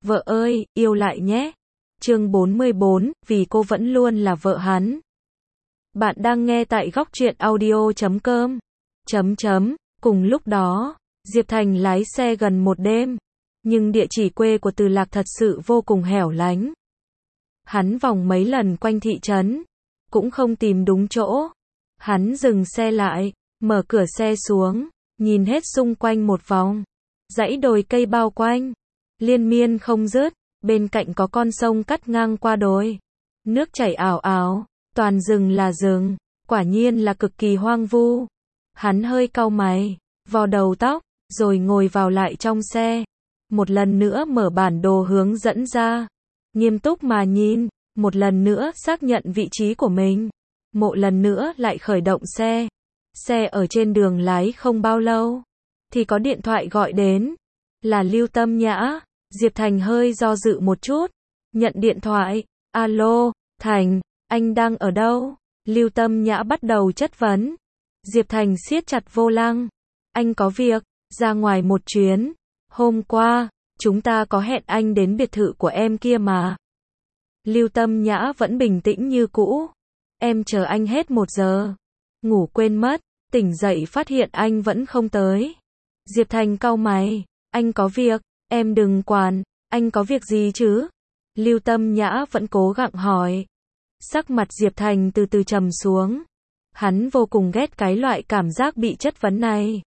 Vợ ơi, yêu lại nhé. Chương 44, vì cô vẫn luôn là vợ hắn. Bạn đang nghe tại góc truyện audio.com. Cùng lúc đó, Diệp Thành lái xe gần một đêm. Nhưng địa chỉ quê của Từ Lạc thật sự vô cùng hẻo lánh. Hắn vòng mấy lần quanh thị trấn, cũng không tìm đúng chỗ. Hắn dừng xe lại, mở cửa xe xuống, nhìn hết xung quanh một vòng. Dãy đồi cây bao quanh, liên miên không dứt, bên cạnh có con sông cắt ngang qua đồi. Nước chảy ảo ảo, toàn rừng là rừng, quả nhiên là cực kỳ hoang vu. Hắn hơi cau mày, vò đầu tóc, rồi ngồi vào lại trong xe. Một lần nữa mở bản đồ hướng dẫn ra. Nghiêm túc mà nhìn, một lần nữa xác nhận vị trí của mình. Một lần nữa lại khởi động xe. Xe ở trên đường lái không bao lâu, thì có điện thoại gọi đến. Là Lưu Tâm Nhã. Diệp Thành hơi do dự một chút. Nhận điện thoại. Alo, Thành, anh đang ở đâu? Lưu Tâm Nhã bắt đầu chất vấn. Diệp Thành siết chặt vô lăng. Anh có việc, ra ngoài một chuyến. Hôm qua, chúng ta có hẹn anh đến biệt thự của em kia mà. Lưu Tâm Nhã vẫn bình tĩnh như cũ. Em chờ anh hết 1 giờ. Ngủ quên mất, tỉnh dậy phát hiện anh vẫn không tới. Diệp Thành cau mày. Anh có việc, em đừng quản, anh có việc gì chứ? Lưu Tâm Nhã vẫn cố gắng hỏi. Sắc mặt Diệp Thành từ từ trầm xuống. Hắn vô cùng ghét cái loại cảm giác bị chất vấn này.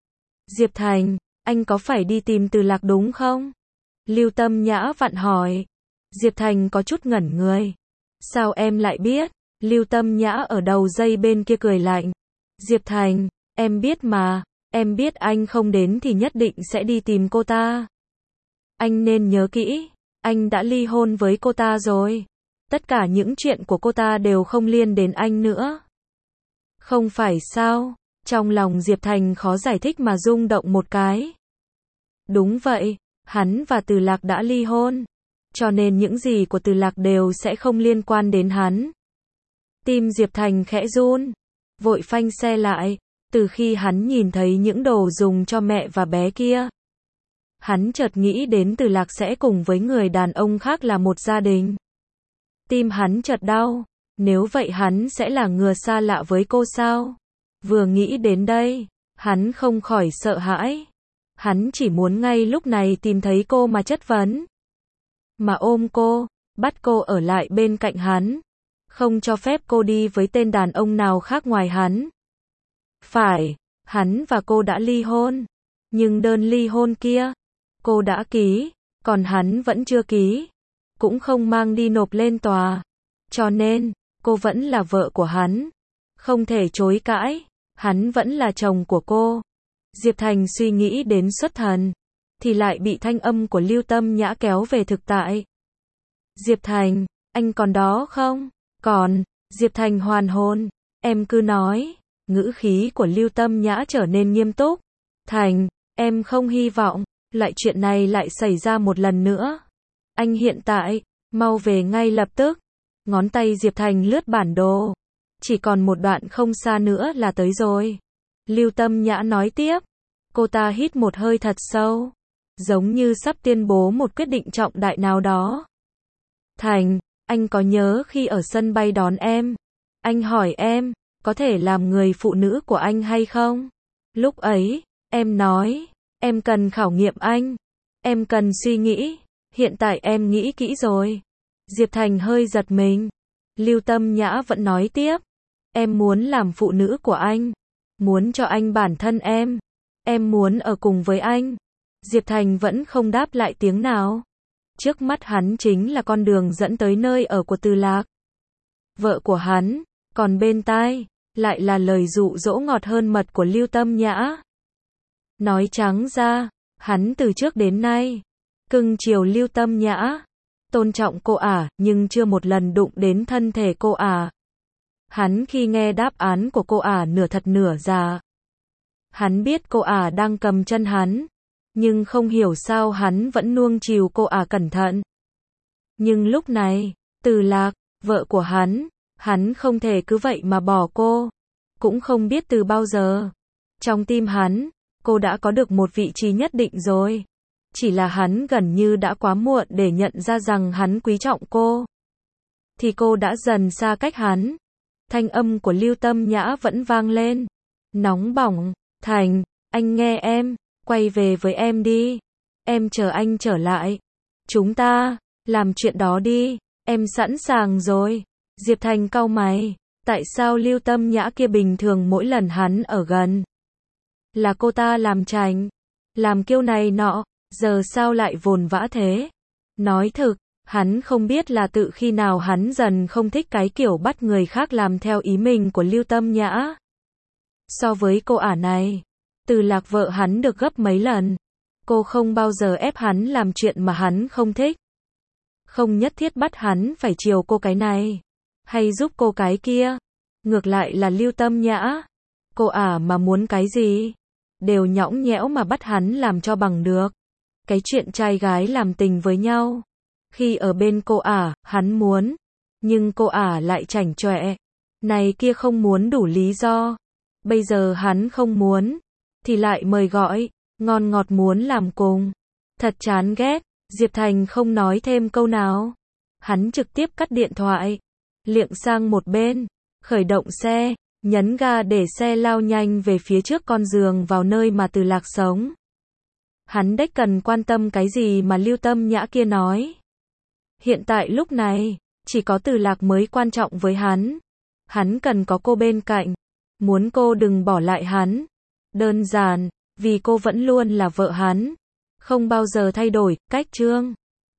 Diệp Thành, anh có phải đi tìm Từ Lạc đúng không? Lưu Tâm Nhã vặn hỏi. Diệp Thành có chút ngẩn người. Sao em lại biết? Lưu Tâm Nhã ở đầu dây bên kia cười lạnh. Diệp Thành, em biết mà, em biết anh không đến thì nhất định sẽ đi tìm cô ta. Anh nên nhớ kỹ, anh đã ly hôn với cô ta rồi. Tất cả những chuyện của cô ta đều không liên đến anh nữa. Không phải sao? Trong lòng Diệp Thành khó giải thích mà rung động một cái. Đúng vậy, hắn và Từ Lạc đã ly hôn. Cho nên những gì của Từ Lạc đều sẽ không liên quan đến hắn. Tim Diệp Thành khẽ run, vội phanh xe lại. Từ khi hắn nhìn thấy những đồ dùng cho mẹ và bé kia, hắn chợt nghĩ đến Từ Lạc sẽ cùng với người đàn ông khác là một gia đình. Tim hắn chợt đau, nếu vậy hắn sẽ là người xa lạ với cô sao? Vừa nghĩ đến đây, hắn không khỏi sợ hãi. Hắn chỉ muốn ngay lúc này tìm thấy cô mà chất vấn. Mà ôm cô, bắt cô ở lại bên cạnh hắn. Không cho phép cô đi với tên đàn ông nào khác ngoài hắn. Phải, hắn và cô đã ly hôn. Nhưng đơn ly hôn kia, cô đã ký, còn hắn vẫn chưa ký. Cũng không mang đi nộp lên tòa. Cho nên, cô vẫn là vợ của hắn. Không thể chối cãi, hắn vẫn là chồng của cô. Diệp Thành suy nghĩ đến xuất thần, thì lại bị thanh âm của Lưu Tâm Nhã kéo về thực tại. Diệp Thành, anh còn đó không? Còn. Diệp Thành hoàn hồn. Em cứ nói. Ngữ khí của Lưu Tâm Nhã trở nên nghiêm túc. Thành, em không hy vọng loại chuyện này lại xảy ra một lần nữa. Anh hiện tại, mau về ngay lập tức. Ngón tay Diệp Thành lướt bản đồ. Chỉ còn một đoạn không xa nữa là tới rồi. Lưu Tâm Nhã nói tiếp. Cô ta hít một hơi thật sâu, giống như sắp tuyên bố một quyết định trọng đại nào đó. Thành, anh có nhớ khi ở sân bay đón em, anh hỏi em, có thể làm người phụ nữ của anh hay không? Lúc ấy, em nói, em cần khảo nghiệm anh, em cần suy nghĩ, hiện tại em nghĩ kỹ rồi. Diệp Thành hơi giật mình. Lưu Tâm Nhã vẫn nói tiếp, em muốn làm phụ nữ của anh, muốn cho anh bản thân em muốn ở cùng với anh. Diệp Thành vẫn không đáp lại tiếng nào. Trước mắt hắn chính là con đường dẫn tới nơi ở của Từ Lạc, vợ của hắn, còn bên tai, lại là lời dụ dỗ ngọt hơn mật của Lưu Tâm Nhã. Nói trắng ra, hắn từ trước đến nay, cưng chiều Lưu Tâm Nhã, tôn trọng cô ả, nhưng chưa một lần đụng đến thân thể cô ả. Hắn khi nghe đáp án của cô ả nửa thật nửa giả. Hắn biết cô ả đang cầm chân hắn, nhưng không hiểu sao hắn vẫn nuông chiều cô ả cẩn thận. Nhưng lúc này, Từ Lạc, vợ của hắn không thể cứ vậy mà bỏ cô. Cũng không biết từ bao giờ, trong tim hắn, cô đã có được một vị trí nhất định rồi. chỉ là hắn gần như đã quá muộn để nhận ra rằng hắn quý trọng cô. Thì cô đã dần xa cách hắn. Thanh âm của Lưu Tâm Nhã vẫn vang lên. Nóng bỏng, Thành, anh nghe em, quay về với em đi. Em chờ anh trở lại. Chúng ta, làm chuyện đó đi, em sẵn sàng rồi. Diệp Thành cau mày, tại sao Lưu Tâm Nhã kia bình thường mỗi lần hắn ở gần là cô ta làm chảnh, làm kiêu này nọ, giờ sao lại vồn vã thế? Nói thực, hắn không biết là tự khi nào hắn dần không thích cái kiểu bắt người khác làm theo ý mình của Lưu Tâm Nhã. So với cô ả này, Từ Lạc vợ hắn được gấp mấy lần. Cô không bao giờ ép hắn làm chuyện mà hắn không thích. Không nhất thiết bắt hắn phải chiều cô cái này, hay giúp cô cái kia. Ngược lại là Lưu Tâm Nhã, cô ả mà muốn cái gì, đều nhõng nhẽo mà bắt hắn làm cho bằng được. Cái chuyện trai gái làm tình với nhau, khi ở bên cô ả, hắn muốn, nhưng cô ả lại chảnh chọe, này kia không muốn đủ lý do. Bây giờ hắn không muốn, thì lại mời gọi, ngon ngọt muốn làm cùng. Thật chán ghét, Diệp Thành không nói thêm câu nào. Hắn trực tiếp cắt điện thoại, liệng sang một bên, khởi động xe, nhấn ga để xe lao nhanh về phía trước con giường vào nơi mà Từ Lạc sống. Hắn đếch cần quan tâm cái gì mà Lưu Tâm Nhã kia nói. Hiện tại lúc này, chỉ có Từ Lạc mới quan trọng với hắn. Hắn cần có cô bên cạnh, muốn cô đừng bỏ lại hắn. Đơn giản, vì cô vẫn luôn là vợ hắn, không bao giờ thay đổi. Cách chương